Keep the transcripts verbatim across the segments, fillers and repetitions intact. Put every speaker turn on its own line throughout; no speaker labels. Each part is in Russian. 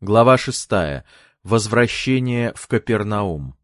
Глава шестая. Возвращение в Капернаум.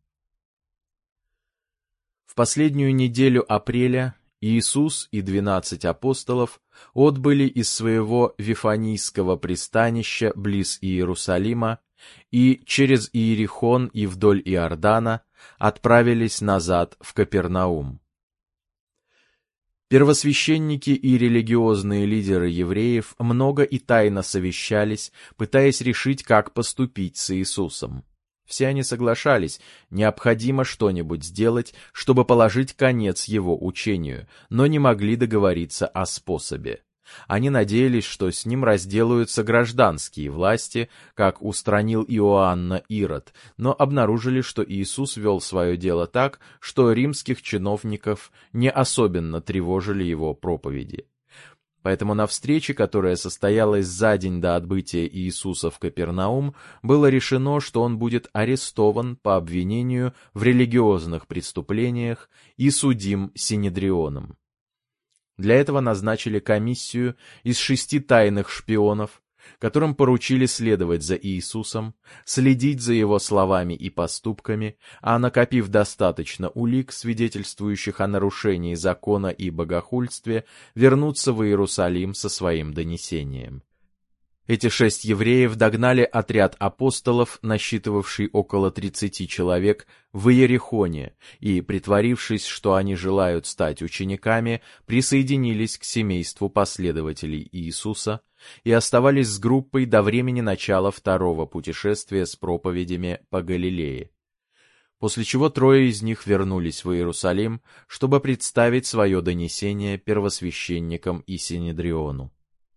В последнюю неделю апреля Иисус и двенадцать апостолов отбыли из своего вифанийского пристанища близ Иерусалима и через Иерихон и вдоль Иордана отправились назад в Капернаум. Первосвященники и религиозные лидеры евреев много и тайно совещались, пытаясь решить, как поступить с Иисусом. Все они соглашались, необходимо что-нибудь сделать, чтобы положить конец его учению, но не могли договориться о способе. Они надеялись, что с ним разделаются гражданские власти, как устранил Иоанна Ирод, но обнаружили, что Иисус вел свое дело так, что римских чиновников не особенно тревожили его проповеди. Поэтому на встрече, которая состоялась за день до отбытия Иисуса в Капернаум, было решено, что он будет арестован по обвинению в религиозных преступлениях и судим Синедрионом. Для этого назначили комиссию из шести тайных шпионов, которым поручили следовать за Иисусом, следить за его словами и поступками, а накопив достаточно улик, свидетельствующих о нарушении закона и богохульстве, вернуться в Иерусалим со своим донесением. Эти шесть евреев догнали отряд апостолов, насчитывавший около тридцати человек, в Иерихоне, и, притворившись, что они желают стать учениками, присоединились к семейству последователей Иисуса и оставались с группой до времени начала второго путешествия с проповедями по Галилее. После чего трое из них вернулись в Иерусалим, чтобы представить свое донесение первосвященникам и Синедриону.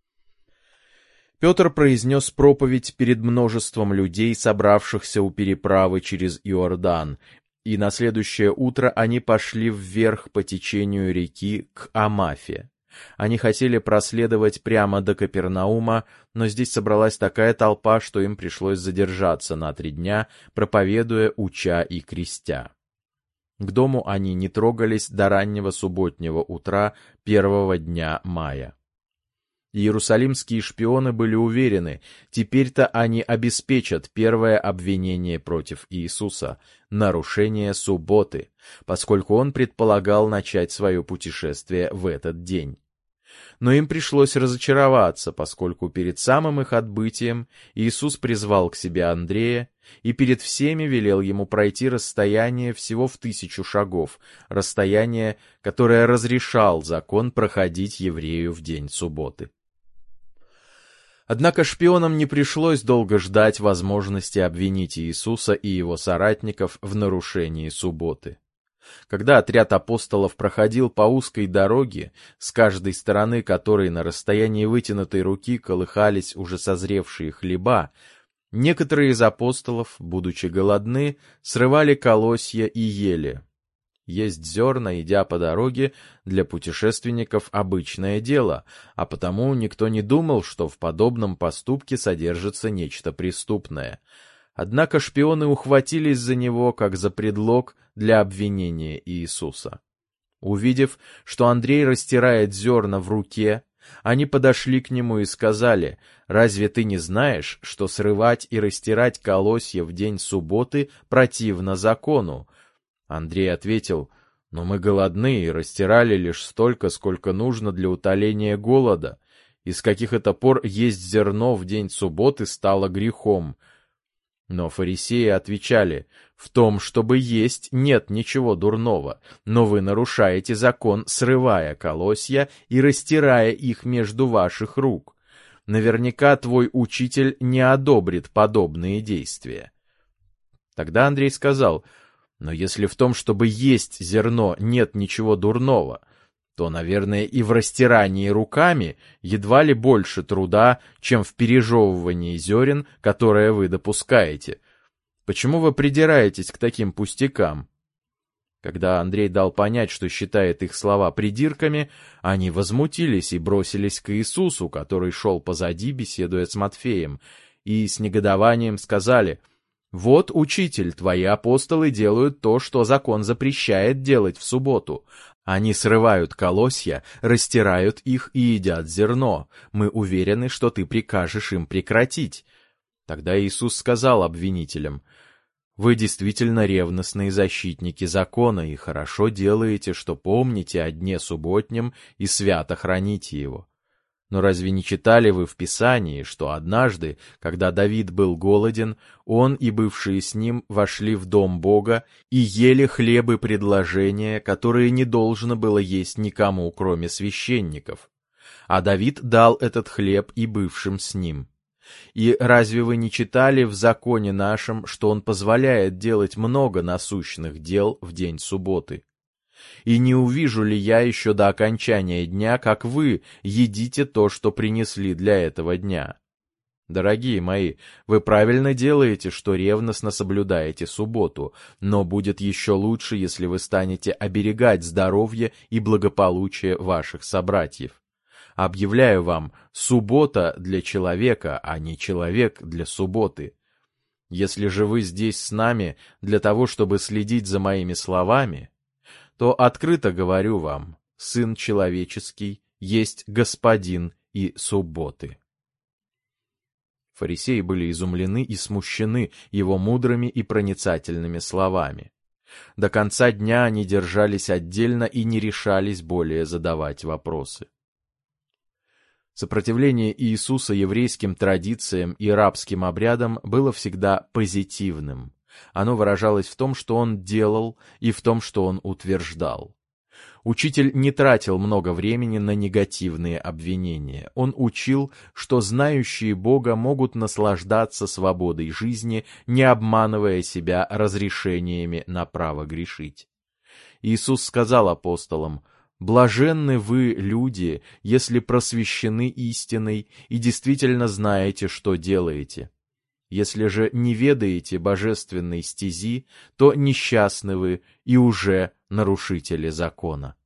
Петр произнес проповедь перед множеством людей, собравшихся у переправы через Иордан, и на следующее утро они пошли вверх по течению реки к Амафе. Они хотели проследовать прямо до Капернаума, но здесь собралась такая толпа, что им пришлось задержаться на три дня, проповедуя, уча и крестя. К дому они не трогались до раннего субботнего утра первого дня мая. Иерусалимские шпионы были уверены, теперь-то они обеспечат первое обвинение против Иисуса — нарушение субботы, поскольку он предполагал начать свое путешествие в этот день. Но им пришлось разочароваться, поскольку перед самым их отбытием Иисус призвал к себе Андрея и перед всеми велел ему пройти расстояние всего в тысячу шагов, расстояние, которое разрешал закон проходить еврею в день субботы. Однако шпионам не пришлось долго ждать возможности обвинить Иисуса и его соратников в нарушении субботы. Когда отряд апостолов проходил по узкой дороге, с каждой стороны которой на расстоянии вытянутой руки колыхались уже созревшие хлеба, некоторые из апостолов, будучи голодны, срывали колосья и ели. Есть зерна, идя по дороге, для путешественников обычное дело, а потому никто не думал, что в подобном поступке содержится нечто преступное. Однако шпионы ухватились за него как за предлог для обвинения Иисуса. Увидев, что Андрей растирает зерна в руке, они подошли к нему и сказали: «Разве ты не знаешь, что срывать и растирать колосья в день субботы противно закону?» Андрей ответил: «Но мы голодны и растирали лишь столько, сколько нужно для утоления голода. И с каких это пор есть зерно в день субботы стало грехом?» Но фарисеи отвечали: «В том, чтобы есть, нет ничего дурного, но вы нарушаете закон, срывая колосья и растирая их между ваших рук. Наверняка твой учитель не одобрит подобные действия». Тогда Андрей сказал: «Но если в том, чтобы есть зерно, нет ничего дурного, то, наверное, и в растирании руками едва ли больше труда, чем в пережевывании зерен, которое вы допускаете. Почему вы придираетесь к таким пустякам?» Когда Андрей дал понять, что считает их слова придирками, они возмутились и бросились к Иисусу, который шел позади, беседуя с Матфеем, и с негодованием сказали: «Вот, учитель, твои апостолы делают то, что закон запрещает делать в субботу. Они срывают колосья, растирают их и едят зерно. Мы уверены, что ты прикажешь им прекратить». Тогда Иисус сказал обвинителям: «Вы действительно ревностные защитники закона и хорошо делаете, что помните о дне субботнем и свято храните его. Но разве не читали вы в Писании, что однажды, когда Давид был голоден, он и бывшие с ним вошли в дом Бога и ели хлебы предложения, которые не должно было есть никому, кроме священников? А Давид дал этот хлеб и бывшим с ним. И разве вы не читали в законе нашем, что он позволяет делать много насущных дел в день субботы? И не увижу ли я еще до окончания дня, как вы едите то, что принесли для этого дня? Дорогие мои, вы правильно делаете, что ревностно соблюдаете субботу, но будет еще лучше, если вы станете оберегать здоровье и благополучие ваших собратьев. Объявляю вам, суббота для человека, а не человек для субботы. Если же вы здесь с нами для того, чтобы следить за моими словами, то открыто говорю вам, Сын Человеческий есть Господин и субботы». Фарисеи были изумлены и смущены его мудрыми и проницательными словами. До конца дня они держались отдельно и не решались более задавать вопросы. Сопротивление Иисуса еврейским традициям и рабским обрядам было всегда позитивным. Оно выражалось в том, что он делал, и в том, что он утверждал. Учитель не тратил много времени на негативные обвинения. Он учил, что знающие Бога могут наслаждаться свободой жизни, не обманывая себя разрешениями на право грешить. Иисус сказал апостолам: «Блаженны вы, люди, если просвещены истиной и действительно знаете, что делаете. Если же не ведаете божественной стези, то несчастны вы и уже нарушители закона».